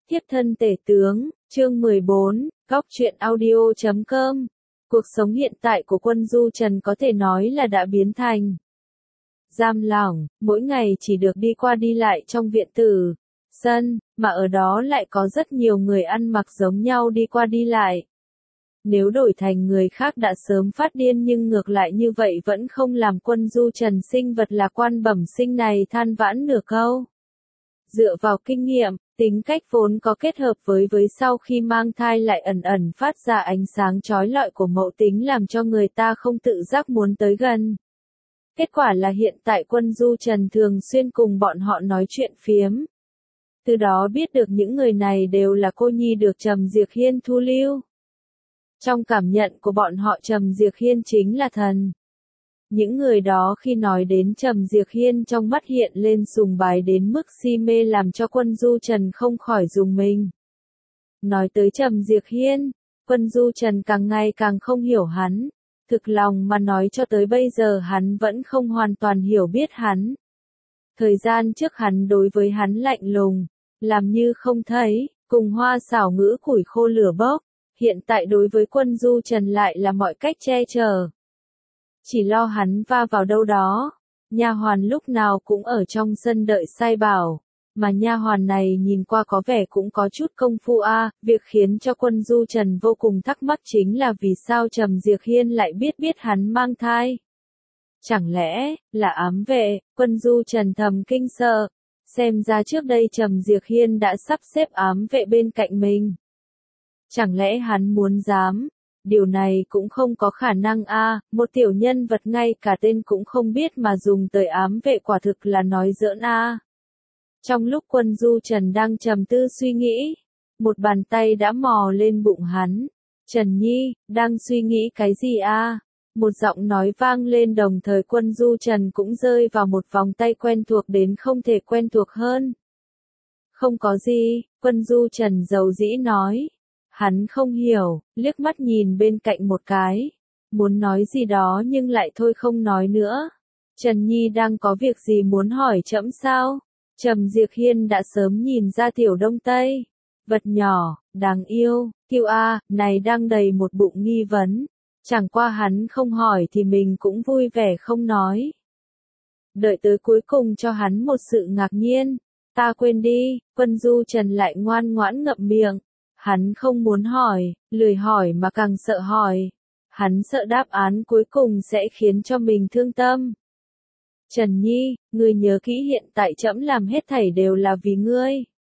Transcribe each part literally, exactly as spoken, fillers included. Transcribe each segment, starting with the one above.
Thiếp thân tể tướng, chương mười bốn, góc truyện audio chấm com. Cuộc sống hiện tại của quân Du Trần có thể nói là đã biến thành giam lỏng, mỗi ngày chỉ được đi qua đi lại trong viện tử, sân, mà ở đó lại có rất nhiều người ăn mặc giống nhau đi qua đi lại. Nếu đổi thành người khác đã sớm phát điên, nhưng ngược lại như vậy vẫn không làm quân Du Trần sinh vật là quan bẩm sinh này than vãn nửa câu. Dựa vào kinh nghiệm, tính cách vốn có kết hợp với với sau khi mang thai lại ẩn ẩn phát ra ánh sáng chói lọi của mẫu tính, làm cho người ta không tự giác muốn tới gần. Kết quả là hiện tại quân Du Trần thường xuyên cùng bọn họ nói chuyện phiếm. Từ đó biết được những người này đều là cô nhi được Trầm Diệc Hiên thu lưu. Trong cảm nhận của bọn họ, Trầm Diệc Hiên chính là thần. Những người đó khi nói đến Trầm Diệc Hiên trong mắt hiện lên sùng bái đến mức si mê, làm cho quân Du Trần không khỏi rùng mình. Nói tới Trầm Diệc Hiên, quân Du Trần càng ngày càng không hiểu hắn. Thực lòng mà nói, cho tới bây giờ hắn vẫn không hoàn toàn hiểu biết hắn. Thời gian trước hắn đối với hắn lạnh lùng, làm như không thấy, cùng hoa xảo ngữ củi khô lửa bốc. Hiện tại đối với quân Du Trần lại là mọi cách che chở. Chỉ lo hắn va vào đâu đó. Nha hoàn lúc nào cũng ở trong sân đợi sai bảo, mà nha hoàn này nhìn qua có vẻ cũng có chút công phu a. À. Việc khiến cho quân Du Trần vô cùng thắc mắc chính là vì sao Trầm Diệc Hiên lại biết biết hắn mang thai. Chẳng lẽ là ám vệ? Quân Du Trần thầm kinh sợ. Xem ra trước đây Trầm Diệc Hiên đã sắp xếp ám vệ bên cạnh mình. Chẳng lẽ hắn muốn dám? Điều này cũng không có khả năng a. À, một tiểu nhân vật ngay cả tên cũng không biết mà dùng tới ám vệ, quả thực là nói giỡn a. À. Trong lúc quân Du Trần đang trầm tư suy nghĩ, một bàn tay đã mò lên bụng hắn. Trần Nhi, đang suy nghĩ cái gì a? À? Một giọng nói vang lên, đồng thời quân Du Trần cũng rơi vào một vòng tay quen thuộc đến không thể quen thuộc hơn. Không có gì, quân Du Trần dầu dĩ nói. Hắn không hiểu, liếc mắt nhìn bên cạnh một cái. Muốn nói gì đó nhưng lại thôi không nói nữa. Trần Nhi đang có việc gì muốn hỏi trẫm sao? Trầm Diệc Hiên đã sớm nhìn ra tiểu đông tây. Vật nhỏ, đáng yêu, kiêu a, này đang đầy một bụng nghi vấn. Chẳng qua hắn không hỏi thì mình cũng vui vẻ không nói. Đợi tới cuối cùng cho hắn một sự ngạc nhiên. Ta quên đi, quân Du Trần lại ngoan ngoãn ngậm miệng. Hắn không muốn hỏi, lười hỏi mà càng sợ hỏi. Hắn sợ đáp án cuối cùng sẽ khiến cho mình thương tâm. Trần Nhi, ngươi nhớ kỹ hiện tại trẫm làm hết thảy đều là vì ngươi.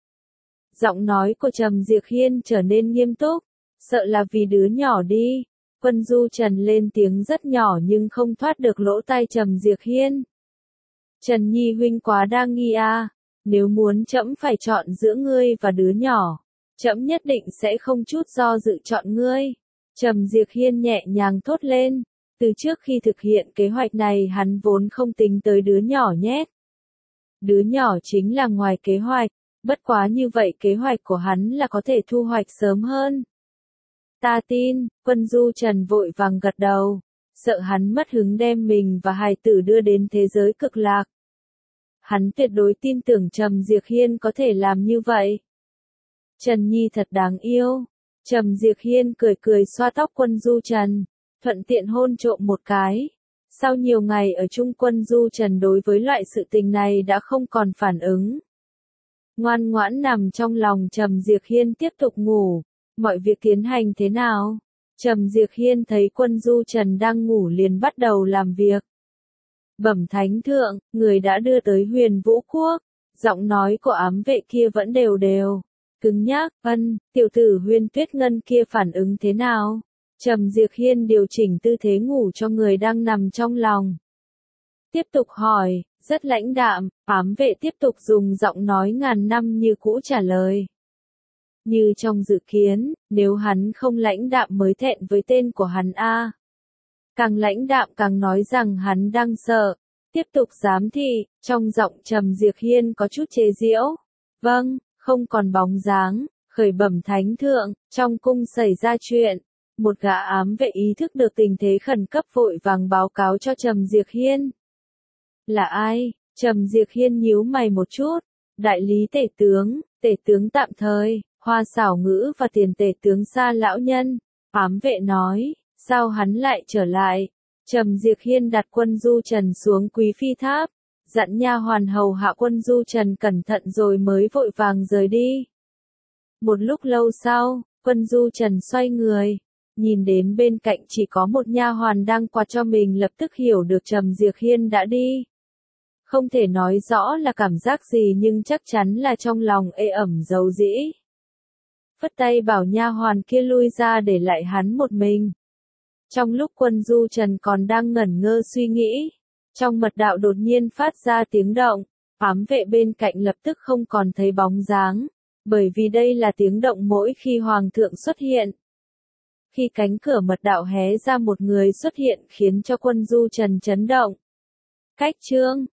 Giọng nói của Trầm Diệc Hiên trở nên nghiêm túc. Sợ là vì đứa nhỏ đi. Quân Du Trần lên tiếng rất nhỏ nhưng không thoát được lỗ tai Trầm Diệc Hiên. Trần Nhi huynh quá đa nghi a. Nếu muốn trẫm phải chọn giữa ngươi và đứa nhỏ, trẫm nhất định sẽ không chút do dự chọn ngươi. Trầm Diệc Hiên nhẹ nhàng thốt lên. Từ trước khi thực hiện kế hoạch này hắn vốn không tính tới đứa nhỏ nhé. Đứa nhỏ chính là ngoài kế hoạch, bất quá như vậy kế hoạch của hắn là có thể thu hoạch sớm hơn. Ta tin, quân Du Trần vội vàng gật đầu, sợ hắn mất hứng đem mình và hài tử đưa đến thế giới cực lạc. Hắn tuyệt đối tin tưởng Trầm Diệc Hiên có thể làm như vậy. Trần Nhi thật đáng yêu. Trầm Diệc Hiên cười cười xoa tóc quân Du Trần, thuận tiện hôn trộm một cái. Sau nhiều ngày ở chung, quân Du Trần đối với loại sự tình này đã không còn phản ứng. Ngoan ngoãn nằm trong lòng Trầm Diệc Hiên tiếp tục ngủ. Mọi việc tiến hành thế nào? Trầm Diệc Hiên thấy quân Du Trần đang ngủ liền bắt đầu làm việc. Bẩm thánh thượng, người đã đưa tới Huyền Vũ Quốc. Giọng nói của ám vệ kia vẫn đều đều. Cứng nhắc, ân, tiểu tử Huyên Tuyết Ngân kia phản ứng thế nào? Trầm Diệc Hiên điều chỉnh tư thế ngủ cho người đang nằm trong lòng. Tiếp tục hỏi, rất lãnh đạm, ám vệ tiếp tục dùng giọng nói ngàn năm như cũ trả lời. Như trong dự kiến, nếu hắn không lãnh đạm mới thẹn với tên của hắn a. Càng lãnh đạm càng nói rằng hắn đang sợ. Tiếp tục giám thị, trong giọng Trầm Diệc Hiên có chút chế giễu. Vâng. Không còn bóng dáng, khởi bẩm thánh thượng, trong cung xảy ra chuyện. Một gã ám vệ ý thức được tình thế khẩn cấp vội vàng báo cáo cho Trầm Diệc Hiên. Là ai? Trầm Diệc Hiên nhíu mày một chút. Đại lý tể tướng, tể tướng tạm thời, Hoa Xảo Ngữ và tiền tể tướng Sa lão nhân. Ám vệ nói, sao hắn lại trở lại? Trầm Diệt Hiên đặt quân du trần xuống quý phi tháp, dặn nha hoàn hầu hạ quân du trần cẩn thận rồi mới vội vàng rời đi. Một lúc lâu sau, quân du trần xoay người, nhìn đến bên cạnh chỉ có một nha hoàn đang quạt cho mình, lập tức hiểu được Trầm Diệt Hiên đã đi. Không thể nói rõ là cảm giác gì nhưng chắc chắn là trong lòng ê ẩm dầu dĩ. Phất tay bảo nha hoàn kia lui ra để lại hắn một mình. Trong lúc quân du trần còn đang ngẩn ngơ suy nghĩ, trong mật đạo đột nhiên phát ra tiếng động, ám vệ bên cạnh lập tức không còn thấy bóng dáng, bởi vì đây là tiếng động mỗi khi hoàng thượng xuất hiện. Khi cánh cửa mật đạo hé ra, một người xuất hiện khiến cho quân du trần chấn động. Cách chương